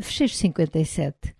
Fecheiro 57.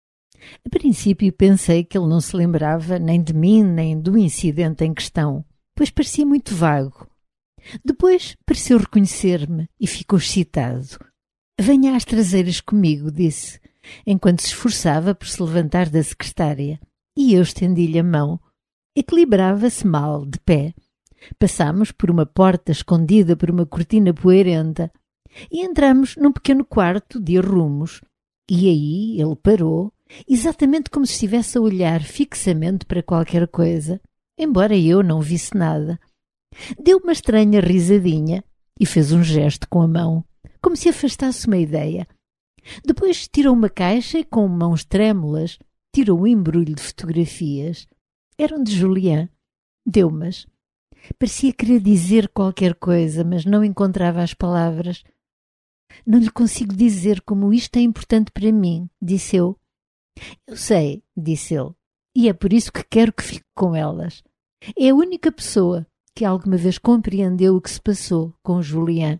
A princípio pensei que ele não se lembrava nem de mim nem do incidente em questão, pois parecia muito vago. Depois pareceu reconhecer-me e ficou excitado. «Venha às traseiras comigo», disse, enquanto se esforçava por se levantar da secretária. E eu estendi-lhe a mão. Equilibrava-se mal, de pé. Passámos por uma porta escondida por uma cortina poeirenta e entramos num pequeno quarto de arrumos. E aí ele parou, exatamente como se estivesse a olhar fixamente para qualquer coisa, embora eu não visse nada. Deu uma estranha risadinha e fez um gesto com a mão, como se afastasse uma ideia. Depois tirou uma caixa e, com mãos trêmulas, tirou um embrulho de fotografias. Eram de Julien. Deu-mas. Parecia querer dizer qualquer coisa, mas não encontrava as palavras. «Não lhe consigo dizer como isto é importante para mim», disse eu. «Eu sei», disse ele, «e é por isso que quero que fique com elas. É a única pessoa que alguma vez compreendeu o que se passou com Julien».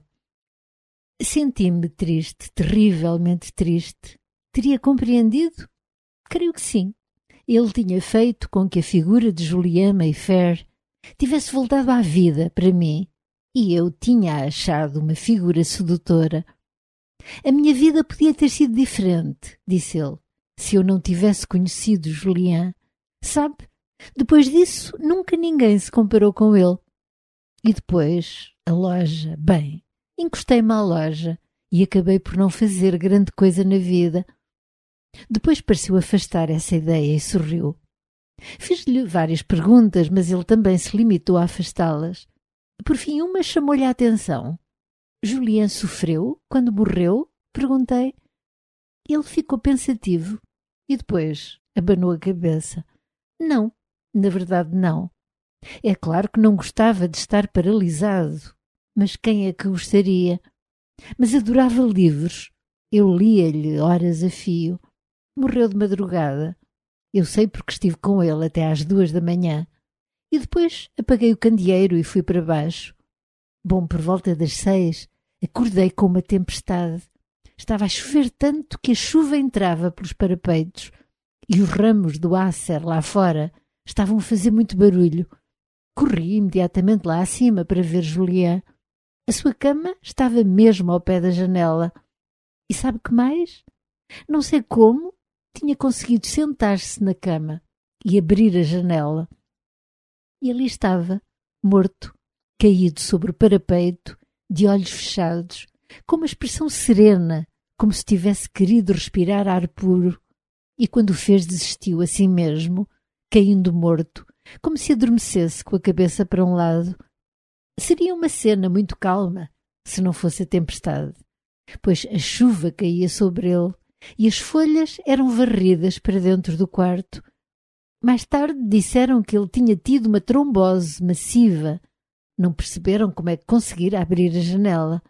Senti-me triste, terrivelmente triste. Teria compreendido? Creio que sim. Ele tinha feito com que a figura de Julien Mayfair tivesse voltado à vida para mim, e eu tinha achado uma figura sedutora. «A minha vida podia ter sido diferente», disse ele, «se eu não tivesse conhecido Julien. Sabe, depois disso nunca ninguém se comparou com ele. E depois, a loja, bem, encostei-me à loja e acabei por não fazer grande coisa na vida». Depois pareceu afastar essa ideia e sorriu. Fiz-lhe várias perguntas, mas ele também se limitou a afastá-las. Por fim, uma chamou-lhe a atenção. «Julien sofreu quando morreu?» perguntei. Ele ficou pensativo e depois abanou a cabeça. «Não, na verdade não. É claro que não gostava de estar paralisado, mas quem é que gostaria? Mas adorava livros. Eu lia-lhe horas a fio. Morreu de madrugada. Eu sei porque estive com ele até às 2 da manhã. E depois apaguei o candeeiro e fui para baixo. Bom, por volta das 6, acordei com uma tempestade. Estava a chover tanto que a chuva entrava pelos parapeitos e os ramos do acer lá fora estavam a fazer muito barulho. Corri imediatamente lá acima para ver Julien. A sua cama estava mesmo ao pé da janela. E sabe que mais? Não sei como, tinha conseguido sentar-se na cama e abrir a janela. E ali estava, morto, caído sobre o parapeito, de olhos fechados, com uma expressão serena, como se tivesse querido respirar ar puro. E quando o fez, desistiu assim mesmo, caindo morto, como se adormecesse com a cabeça para um lado. Seria uma cena muito calma, se não fosse a tempestade, pois a chuva caía sobre ele e as folhas eram varridas para dentro do quarto. Mais tarde disseram que ele tinha tido uma trombose massiva. Não perceberam como é que conseguira abrir a janela.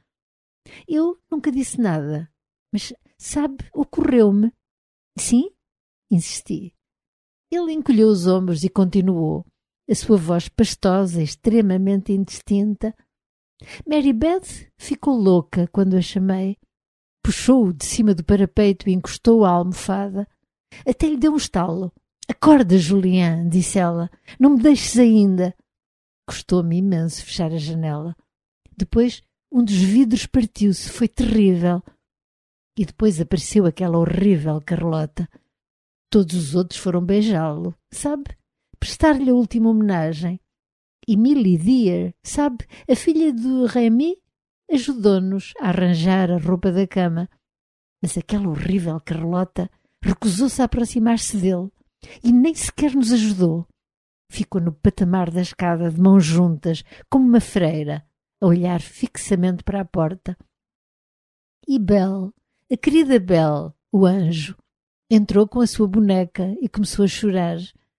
Eu nunca disse nada, mas, sabe, ocorreu-me. Sim? Insisti. Ele encolheu os ombros e continuou, a sua voz pastosa e extremamente indistinta. Mary Beth ficou louca quando a chamei. Puxou-o de cima do parapeito e encostou-o à almofada. Até lhe deu um estalo. «Acorda, Julien», disse ela. «Não me deixes ainda». Custou-me imenso fechar a janela. Depois um dos vidros partiu-se. Foi terrível. E depois apareceu aquela horrível Carlota. Todos os outros foram beijá-lo, sabe? Prestar-lhe a última homenagem. E Millie Dear, sabe, a filha de Rémy, ajudou-nos a arranjar a roupa da cama. Mas aquela horrível Carlota recusou-se a aproximar-se dele e nem sequer nos ajudou. Ficou no patamar da escada de mãos juntas, como uma freira, a olhar fixamente para a porta. E Belle, a querida Belle, o anjo, entrou com a sua boneca e começou a chorar.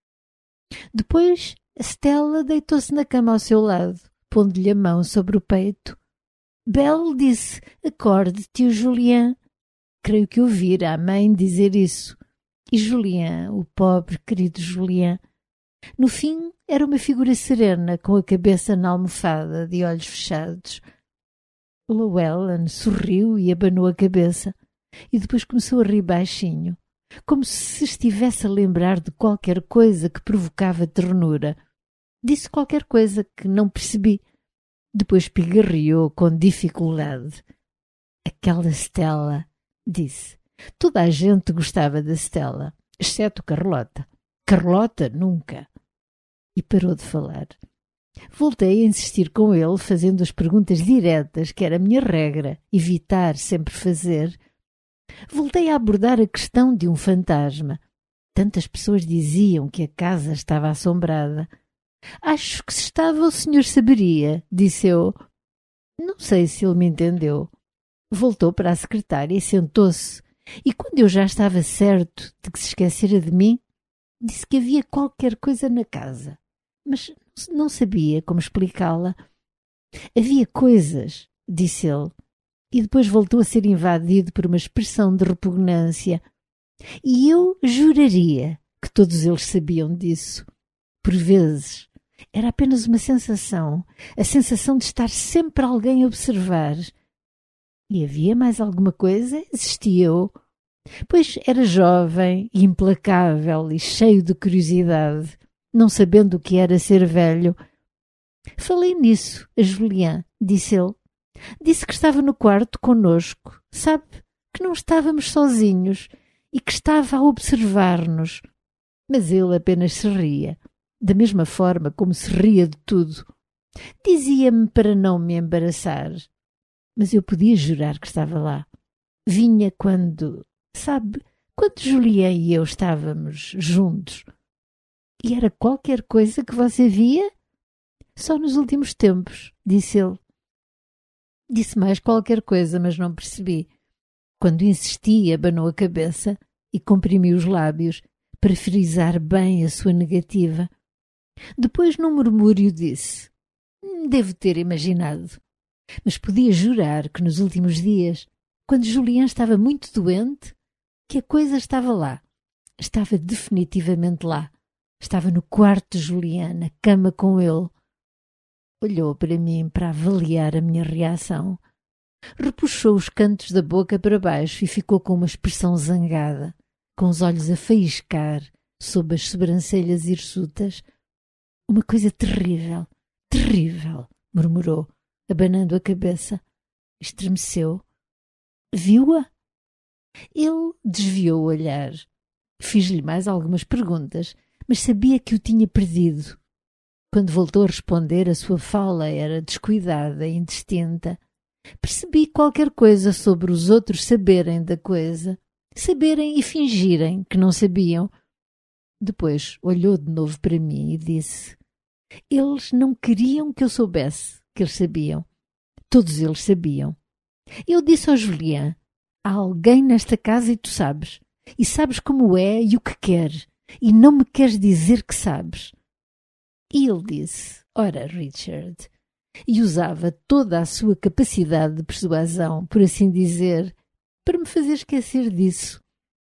Depois a Stella deitou-se na cama ao seu lado, pondo-lhe a mão sobre o peito. Belle disse: «Acorde, tio Julien». Creio que ouvira a mãe dizer isso. E Julien, o pobre, querido Julien, no fim era uma figura serena, com a cabeça na almofada, de olhos fechados. Llewellyn sorriu e abanou a cabeça. e depois começou a rir baixinho, como se estivesse a lembrar de qualquer coisa que provocava ternura. Disse qualquer coisa que não percebi. Depois pigarreou com dificuldade. Aquela Stella, disse. Toda a gente gostava da Stella, exceto Carlota. Carlota nunca. E parou de falar. Voltei a insistir com ele, fazendo as perguntas diretas, que era a minha regra, evitar sempre fazer. Voltei a abordar a questão de um fantasma. Tantas pessoas diziam que a casa estava assombrada. Acho que se estava o senhor saberia, disse eu. Não sei se ele me entendeu. Voltou para a secretária e sentou-se. E quando eu já estava certo de que se esquecera de mim, disse que havia qualquer coisa na casa, mas não sabia como explicá-la. Havia coisas, disse ele, e depois voltou a ser invadido por uma expressão de repugnância. E eu juraria que todos eles sabiam disso. Por vezes, era apenas uma sensação, a sensação de estar sempre alguém a observar. E havia mais alguma coisa? Existia eu. Pois era jovem, implacável e cheio de curiosidade, não sabendo o que era ser velho. Falei nisso a Julián, disse ele. Disse que estava no quarto conosco, sabe, que não estávamos sozinhos e que estava a observar-nos. Mas ele apenas se ria, da mesma forma como se ria de tudo. Dizia-me para não me embaraçar, mas eu podia jurar que estava lá. Vinha quando, sabe, quando Julián e eu estávamos juntos. E era qualquer coisa que você via? Só nos últimos tempos, disse ele. Disse mais qualquer coisa, mas não percebi. Quando insisti, abanou a cabeça e comprimiu os lábios para frisar bem a sua negativa. Depois, num murmúrio, disse: Devo ter imaginado. Mas podia jurar que nos últimos dias, quando Julián estava muito doente, que a coisa estava lá. Estava definitivamente lá. Estava no quarto de Julián, na cama com ele. Olhou para mim para avaliar a minha reação. Repuxou os cantos da boca para baixo e ficou com uma expressão zangada, com os olhos a faiscar sob as sobrancelhas hirsutas. Uma coisa terrível, terrível, murmurou, abanando a cabeça. Estremeceu. Viu-a? Ele desviou o olhar. Fiz-lhe mais algumas perguntas, mas sabia que o tinha perdido. Quando voltou a responder, a sua fala era descuidada e indistinta. Percebi qualquer coisa sobre os outros saberem da coisa, saberem e fingirem que não sabiam. Depois olhou de novo para mim e disse: Eles não queriam que eu soubesse que eles sabiam. Todos eles sabiam. Eu disse ao Julián: Há alguém nesta casa e tu sabes. E sabes como é e o que quer. E não me queres dizer que sabes. E ele disse: Ora, Richard, e usava toda a sua capacidade de persuasão, por assim dizer, para me fazer esquecer disso.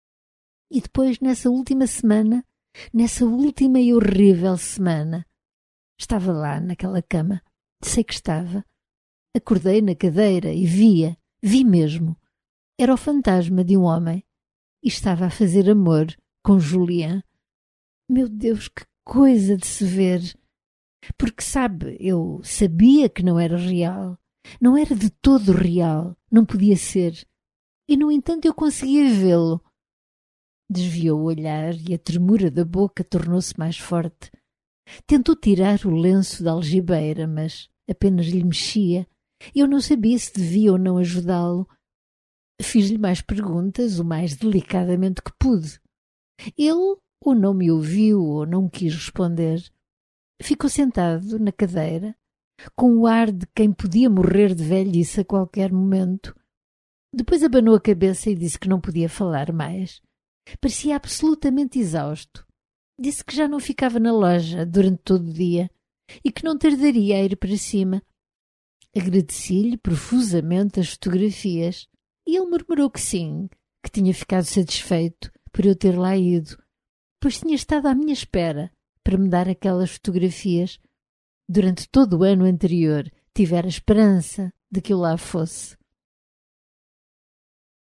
E depois, nessa última semana, nessa última e horrível semana, estava lá naquela cama, sei que estava. Acordei na cadeira e vi mesmo. Era o fantasma de um homem e estava a fazer amor com Julián. Meu Deus, que coisa de se ver! Porque, sabe, eu sabia que não era real. Não era de todo real. Não podia ser. E, no entanto, eu conseguia vê-lo. Desviou o olhar e a tremura da boca tornou-se mais forte. Tentou tirar o lenço da algibeira, mas apenas lhe mexia. Eu não sabia se devia ou não ajudá-lo. Fiz-lhe mais perguntas, o mais delicadamente que pude. Ele ou não me ouviu ou não quis responder. Ficou sentado na cadeira, com o ar de quem podia morrer de velhice a qualquer momento. Depois abanou a cabeça e disse que não podia falar mais. Parecia absolutamente exausto. Disse que já não ficava na loja durante todo o dia e que não tardaria a ir para cima. Agradeci-lhe profusamente as fotografias e ele murmurou que sim, que tinha ficado satisfeito por eu ter lá ido, pois tinha estado à minha espera para me dar aquelas fotografias. Durante todo o ano anterior tivera esperança de que eu lá fosse.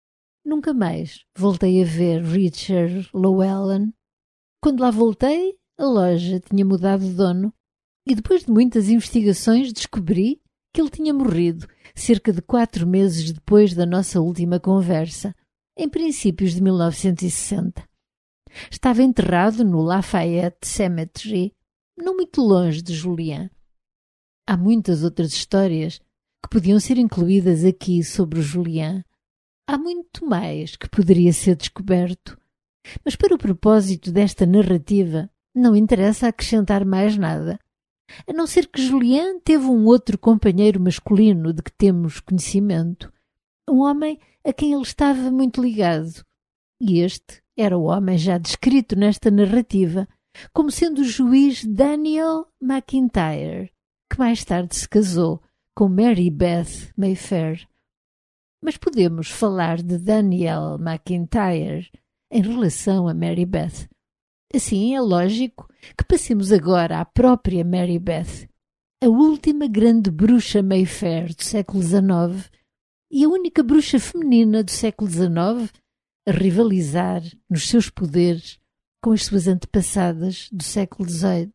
Nunca mais voltei a ver Richard Llewellyn. Quando lá voltei, a loja tinha mudado de dono e depois de muitas investigações descobri que ele tinha morrido cerca de 4 meses depois da nossa última conversa, em princípios de 1960. Estava enterrado no Lafayette Cemetery, não muito longe de Julian. Há muitas outras histórias que podiam ser incluídas aqui sobre o Julian. Há muito mais que poderia ser descoberto, mas para o propósito desta narrativa não interessa acrescentar mais nada, a não ser que Julian teve um outro companheiro masculino de que temos conhecimento, um homem a quem ele estava muito ligado, e este era o homem já descrito nesta narrativa como sendo o juiz Daniel McIntyre, que mais tarde se casou com Mary Beth Mayfair. Mas podemos falar de Daniel McIntyre em relação a Mary Beth. Assim é lógico que passemos agora à própria Mary Beth, a última grande bruxa Mayfair do século XIX e a única bruxa feminina do século XIX a rivalizar nos seus poderes com as suas antepassadas do século XVIII.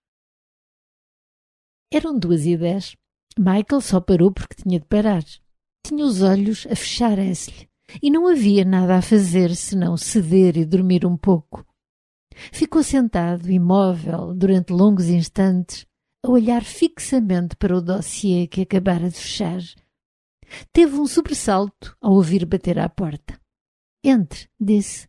Eram 2:10. Michael só parou porque tinha de parar. Tinha os olhos a fecharem-se-lhe e não havia nada a fazer senão ceder e dormir um pouco. Ficou sentado, imóvel, durante longos instantes, a olhar fixamente para o dossiê que acabara de fechar. Teve um sobressalto ao ouvir bater à porta. «Entre», disse.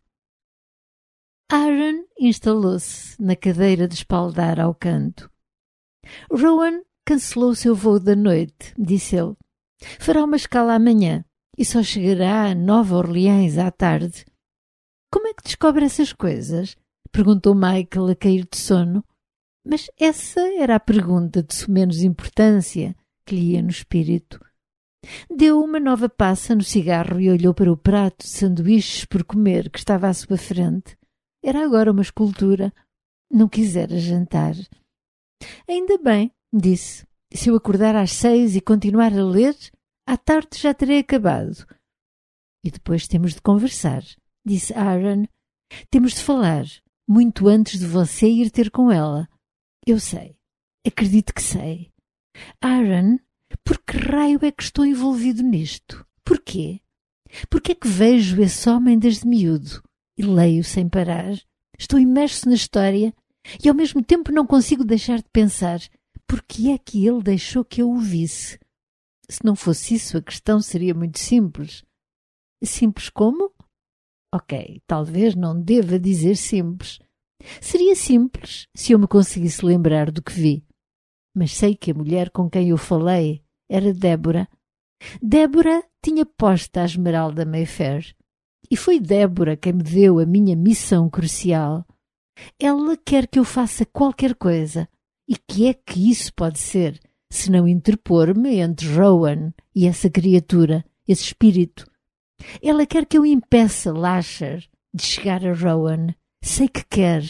Aaron instalou-se na cadeira de espaldar ao canto. Rowan cancelou o seu voo da noite, disse ele. Fará uma escala amanhã e só chegará a Nova Orleans à tarde. Como é que descobre essas coisas? Perguntou Michael a cair de sono. Mas essa era a pergunta de menos importância que lhe ia no espírito. Deu uma nova passa no cigarro e olhou para o prato de sanduíches por comer que estava à sua frente. Era agora uma escultura. Não quisera jantar. Ainda bem, disse. Se eu acordar às 6 e continuar a ler, à tarde já terei acabado. E depois temos de conversar, disse Aaron. Temos de falar, muito antes de você ir ter com ela. Eu sei. Acredito que sei. Aaron, por que raio é que estou envolvido nisto? Porquê? Porque é que vejo esse homem desde miúdo e leio sem parar? Estou imerso na história e ao mesmo tempo não consigo deixar de pensar porque é que ele deixou que eu o visse. Se não fosse isso, a questão seria muito simples. Simples como? Ok, talvez não deva dizer simples. Seria simples se eu me conseguisse lembrar do que vi. Mas sei que a mulher com quem eu falei era Débora. Débora tinha posta a esmeralda Mayfair. E foi Débora quem me deu a minha missão crucial. Ela quer que eu faça qualquer coisa. E que é que isso pode ser, se não interpor-me entre Rowan e essa criatura, esse espírito? Ela quer que eu impeça Lasher de chegar a Rowan. Sei que quer.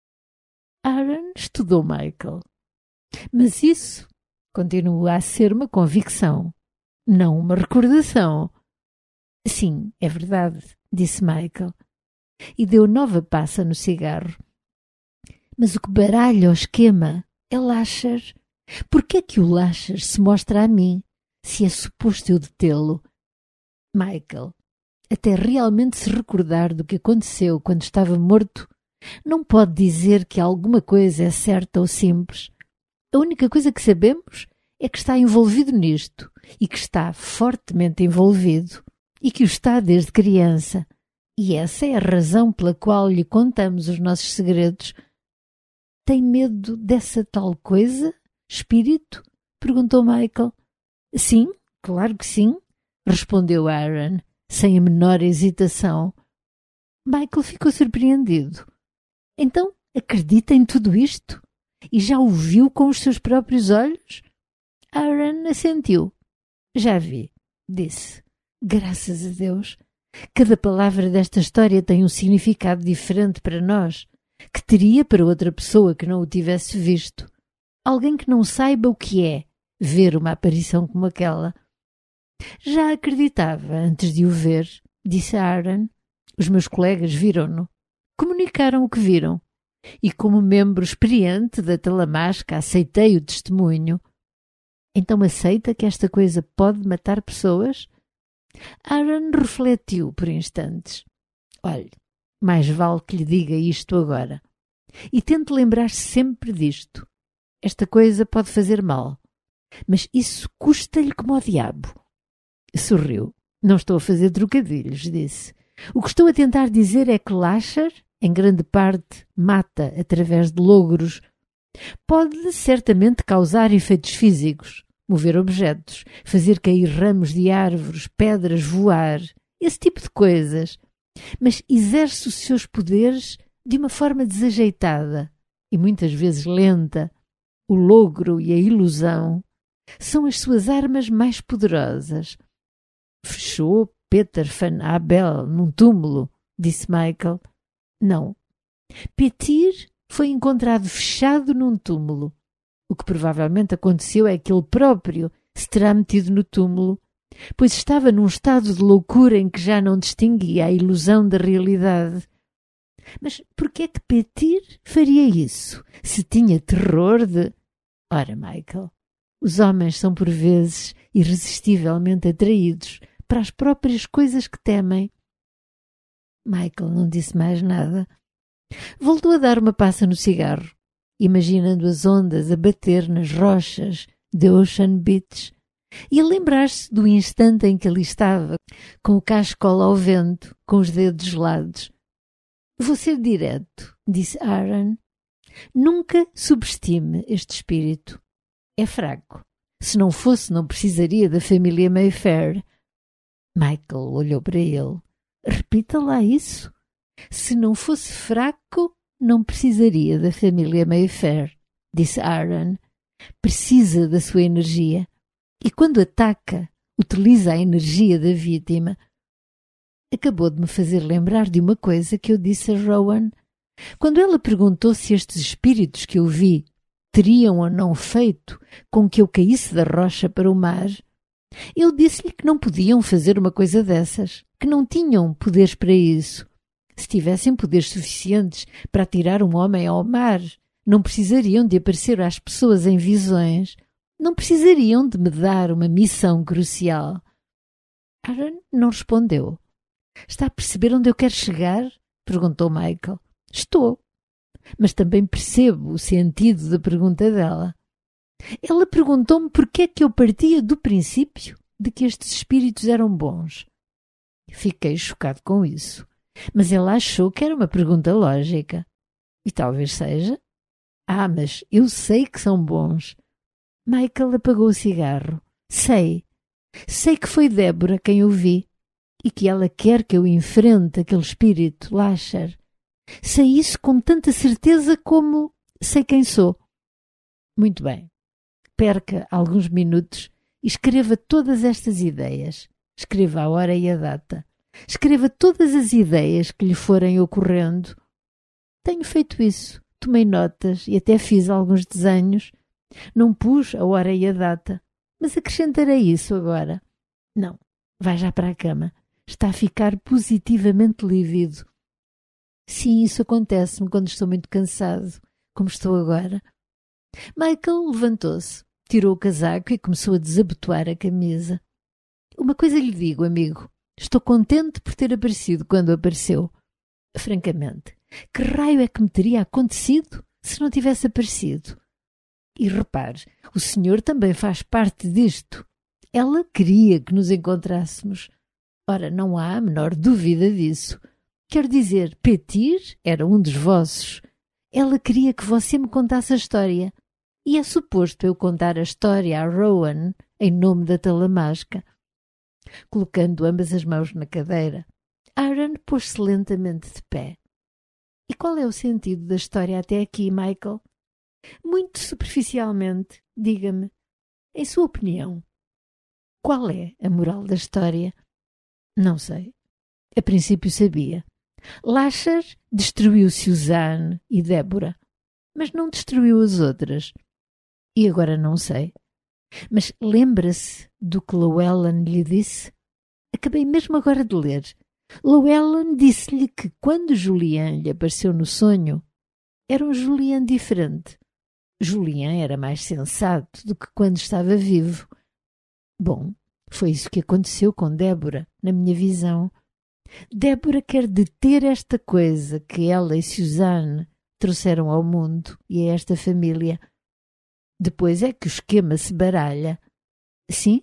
Aaron estudou Michael. Mas isso continua a ser uma convicção, não uma recordação. Sim, é verdade, disse Michael. E deu nova passa no cigarro. Mas o que baralha o esquema é Lasher. Por que é que o Lasher se mostra a mim, se é suposto eu detê-lo? Michael, até realmente se recordar do que aconteceu quando estava morto, não pode dizer que alguma coisa é certa ou simples. A única coisa que sabemos é que está envolvido nisto e que está fortemente envolvido e que o está desde criança. E essa é a razão pela qual lhe contamos os nossos segredos. Tem medo dessa tal coisa? Espírito? Perguntou Michael. Sim, claro que sim, respondeu Aaron, sem a menor hesitação. Michael ficou surpreendido. Então, acredita em tudo isto? E já o viu com os seus próprios olhos? Aaron assentiu. Já vi, disse. Graças a Deus. Cada palavra desta história tem um significado diferente para nós, que teria para outra pessoa que não o tivesse visto. Alguém que não saiba o que é ver uma aparição como aquela. Já acreditava antes de o ver, disse Aaron. Os meus colegas viram-no. Comunicaram o que viram. E como membro experiente da Talamasca aceitei o testemunho. Então aceita que esta coisa pode matar pessoas? Aaron refletiu por instantes. Olhe, mais vale que lhe diga isto agora. E tente lembrar-se sempre disto. Esta coisa pode fazer mal. Mas isso custa-lhe como ao diabo. Sorriu. Não estou a fazer trocadilhos, disse. O que estou a tentar dizer é que Lasher, em grande parte, mata através de logros. Pode certamente causar efeitos físicos, mover objetos, fazer cair ramos de árvores, pedras, voar, esse tipo de coisas. Mas exerce os seus poderes de uma forma desajeitada e muitas vezes lenta. O logro e a ilusão são as suas armas mais poderosas. Fechou Peter Van Abel num túmulo, disse Michael. Não. Petir foi encontrado fechado num túmulo. O que provavelmente aconteceu é que ele próprio se terá metido no túmulo, pois estava num estado de loucura em que já não distinguia a ilusão da realidade. Mas por que é que Petir faria isso? Se tinha terror de... Ora, Michael, os homens são por vezes irresistivelmente atraídos para as próprias coisas que temem. Michael não disse mais nada. Voltou a dar uma passa no cigarro, imaginando as ondas a bater nas rochas de Ocean Beach e a lembrar-se do instante em que ali estava, com o cachecol ao vento, com os dedos gelados. Vou ser direto, disse Aaron. Nunca subestime este espírito. É fraco. Se não fosse, não precisaria da família Mayfair. Michael olhou para ele. Repita lá isso. Se não fosse fraco, não precisaria da família Mayfair, disse Aaron. Precisa da sua energia. E quando ataca, utiliza a energia da vítima. Acabou de me fazer lembrar de uma coisa que eu disse a Rowan. Quando ela perguntou se estes espíritos que eu vi teriam ou não feito com que eu caísse da rocha para o mar, eu disse-lhe que não podiam fazer uma coisa dessas, que não tinham poderes para isso. Se tivessem poderes suficientes para atirar um homem ao mar, não precisariam de aparecer às pessoas em visões, não precisariam de me dar uma missão crucial. Aaron não respondeu. Está a perceber onde eu quero chegar? Perguntou Michael. Estou, mas também percebo o sentido da pergunta dela. Ela perguntou-me por que é que eu partia do princípio de que estes espíritos eram bons. Fiquei chocado com isso, mas ela achou que era uma pergunta lógica. E talvez seja. Mas eu sei que são bons. Michael apagou o cigarro. Sei que foi Débora quem eu vi e que ela quer que eu enfrente aquele espírito, Lasher. Sei isso com tanta certeza como sei quem sou. Muito bem. Perca alguns minutos e escreva todas estas ideias. Escreva a hora e a data. Escreva todas as ideias que lhe forem ocorrendo. Tenho feito isso. Tomei notas e até fiz alguns desenhos. Não pus a hora e a data, mas acrescentarei isso agora. Não, vai já para a cama. Está a ficar positivamente lívido. Sim, isso acontece-me quando estou muito cansado, como estou agora. Michael levantou-se, tirou o casaco e começou a desabotoar a camisa. Uma coisa lhe digo, amigo. Estou contente por ter aparecido quando apareceu. Francamente, que raio é que me teria acontecido se não tivesse aparecido? E repare, o senhor também faz parte disto. Ela queria que nos encontrássemos. Ora, não há a menor dúvida disso. Quero dizer, Petir era um dos vossos. Ela queria que você me contasse a história. E é suposto eu contar a história a Rowan em nome da Talamasca. Colocando ambas as mãos na cadeira, Aaron pôs-se lentamente de pé. E qual é o sentido da história até aqui, Michael? Muito superficialmente, diga-me, em sua opinião, qual é a moral da história? Não sei. A princípio sabia. Lasher destruiu Suzanne e Débora, mas não destruiu as outras. E agora não sei. Mas lembra-se do que Llewellyn lhe disse? Acabei mesmo agora de ler. Llewellyn disse-lhe que quando Julian lhe apareceu no sonho, era um Julian diferente. Julian era mais sensato do que quando estava vivo. Bom, foi isso que aconteceu com Débora, na minha visão. Débora quer deter esta coisa que ela e Suzanne trouxeram ao mundo e a esta família. Depois é que o esquema se baralha. Sim?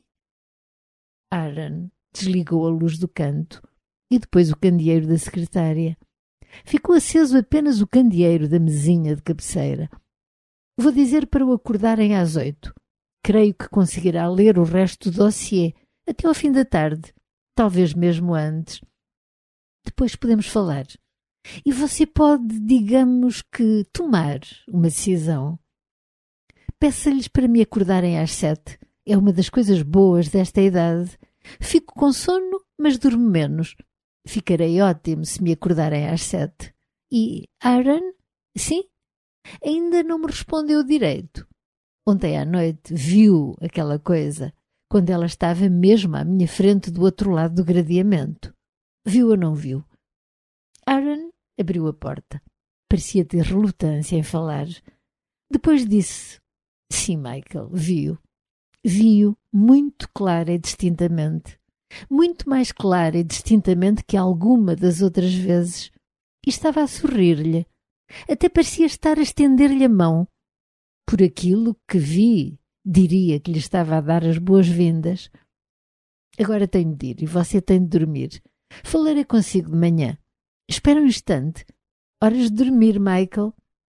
Aaron desligou a luz do canto e depois o candeeiro da secretária. Ficou aceso apenas o candeeiro da mesinha de cabeceira. Vou dizer para o acordarem às 8. Creio que conseguirá ler o resto do dossiê até ao fim da tarde, talvez mesmo antes. Depois podemos falar. E você pode, digamos que, tomar uma decisão. Peça-lhes para me acordarem às 7. É uma das coisas boas desta idade. Fico com sono, mas durmo menos. Ficarei ótimo se me acordarem às 7. E Aaron? Sim? Ainda não me respondeu direito. Ontem à noite viu aquela coisa, quando ela estava mesmo à minha frente do outro lado do gradeamento. Viu ou não viu? Aaron abriu a porta. Parecia ter relutância em falar. Depois disse: sim, Michael, viu. Vi-o muito clara e distintamente. Muito mais clara e distintamente que alguma das outras vezes. E estava a sorrir-lhe. Até parecia estar a estender-lhe a mão. Por aquilo que vi, diria que lhe estava a dar as boas-vindas. Agora tenho de ir e você tem de dormir. Falarei consigo de manhã. Espera um instante. Horas de dormir, Michael.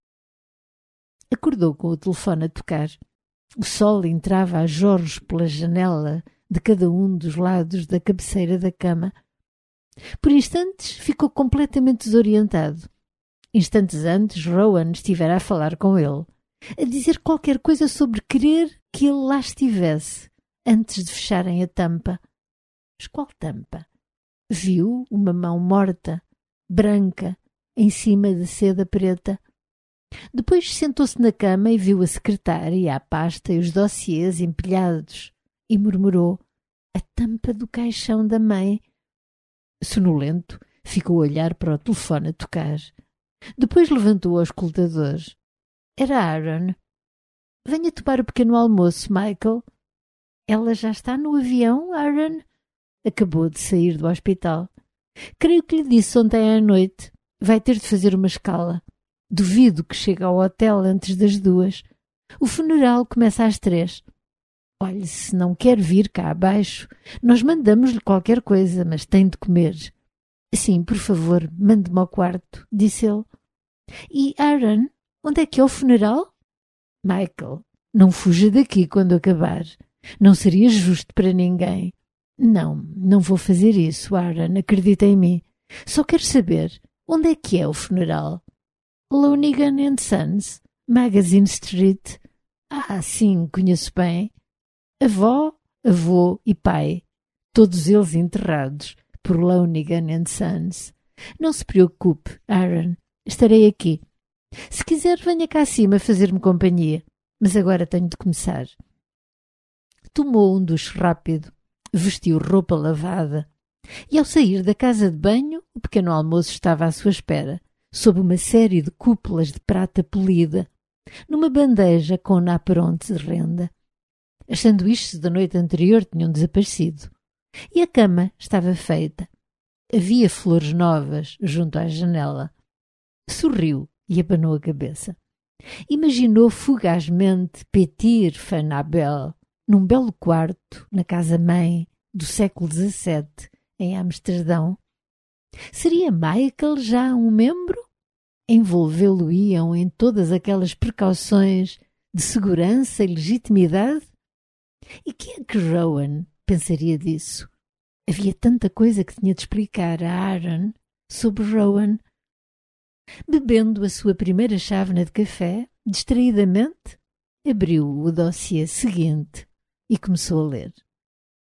Acordou com o telefone a tocar. O sol entrava a jorros pela janela de cada um dos lados da cabeceira da cama. Por instantes ficou completamente desorientado. Instantes antes, Rowan estivera a falar com ele, a dizer qualquer coisa sobre querer que ele lá estivesse, antes de fecharem a tampa. Mas qual tampa? Viu uma mão morta, branca, em cima de seda preta. Depois sentou-se na cama e viu a secretária, a pasta e os dossiês empilhados e murmurou: a tampa do caixão da mãe. Sonolento, ficou a olhar para o telefone a tocar. Depois levantou aos escutadores. Era Aaron. Venha tomar o pequeno almoço, Michael. Ela já está no avião, Aaron? Acabou de sair do hospital. Creio que lhe disse ontem à noite. Vai ter de fazer uma escala. Duvido que chegue ao hotel antes das 2. O funeral começa às 3. Olhe, se não quer vir cá abaixo, nós mandamos-lhe qualquer coisa, mas tem de comer. Sim, por favor, mande-me ao quarto, disse ele. E Aaron, onde é que é o funeral? Michael, não fuja daqui quando acabar. Não seria justo para ninguém. Não vou fazer isso, Aaron, acredita em mim. Só quero saber, onde é que é o funeral? Lonigan & Sons, Magazine Street. Ah, sim, conheço bem. Avó, avô e pai, todos eles enterrados por Lonigan & Sons. Não se preocupe, Aaron, estarei aqui. Se quiser, venha cá acima fazer-me companhia, mas agora tenho de começar. Tomou um duche rápido, vestiu roupa lavada e, ao sair da casa de banho, o pequeno almoço estava à sua espera, sob uma série de cúpulas de prata polida, numa bandeja com naperonte de renda. As sanduíches da noite anterior tinham desaparecido e a cama estava feita. Havia flores novas junto à janela. Sorriu e abanou a cabeça. Imaginou fugazmente Petir Van Abel num belo quarto na casa-mãe do século XVII, em Amsterdão. Seria Michael já um membro? Envolvê-lo-iam em todas aquelas precauções de segurança e legitimidade? E quem é que Rowan pensaria disso? Havia tanta coisa que tinha de explicar a Aaron sobre Rowan. Bebendo a sua primeira chávena de café, distraidamente, abriu o dossiê seguinte e começou a ler.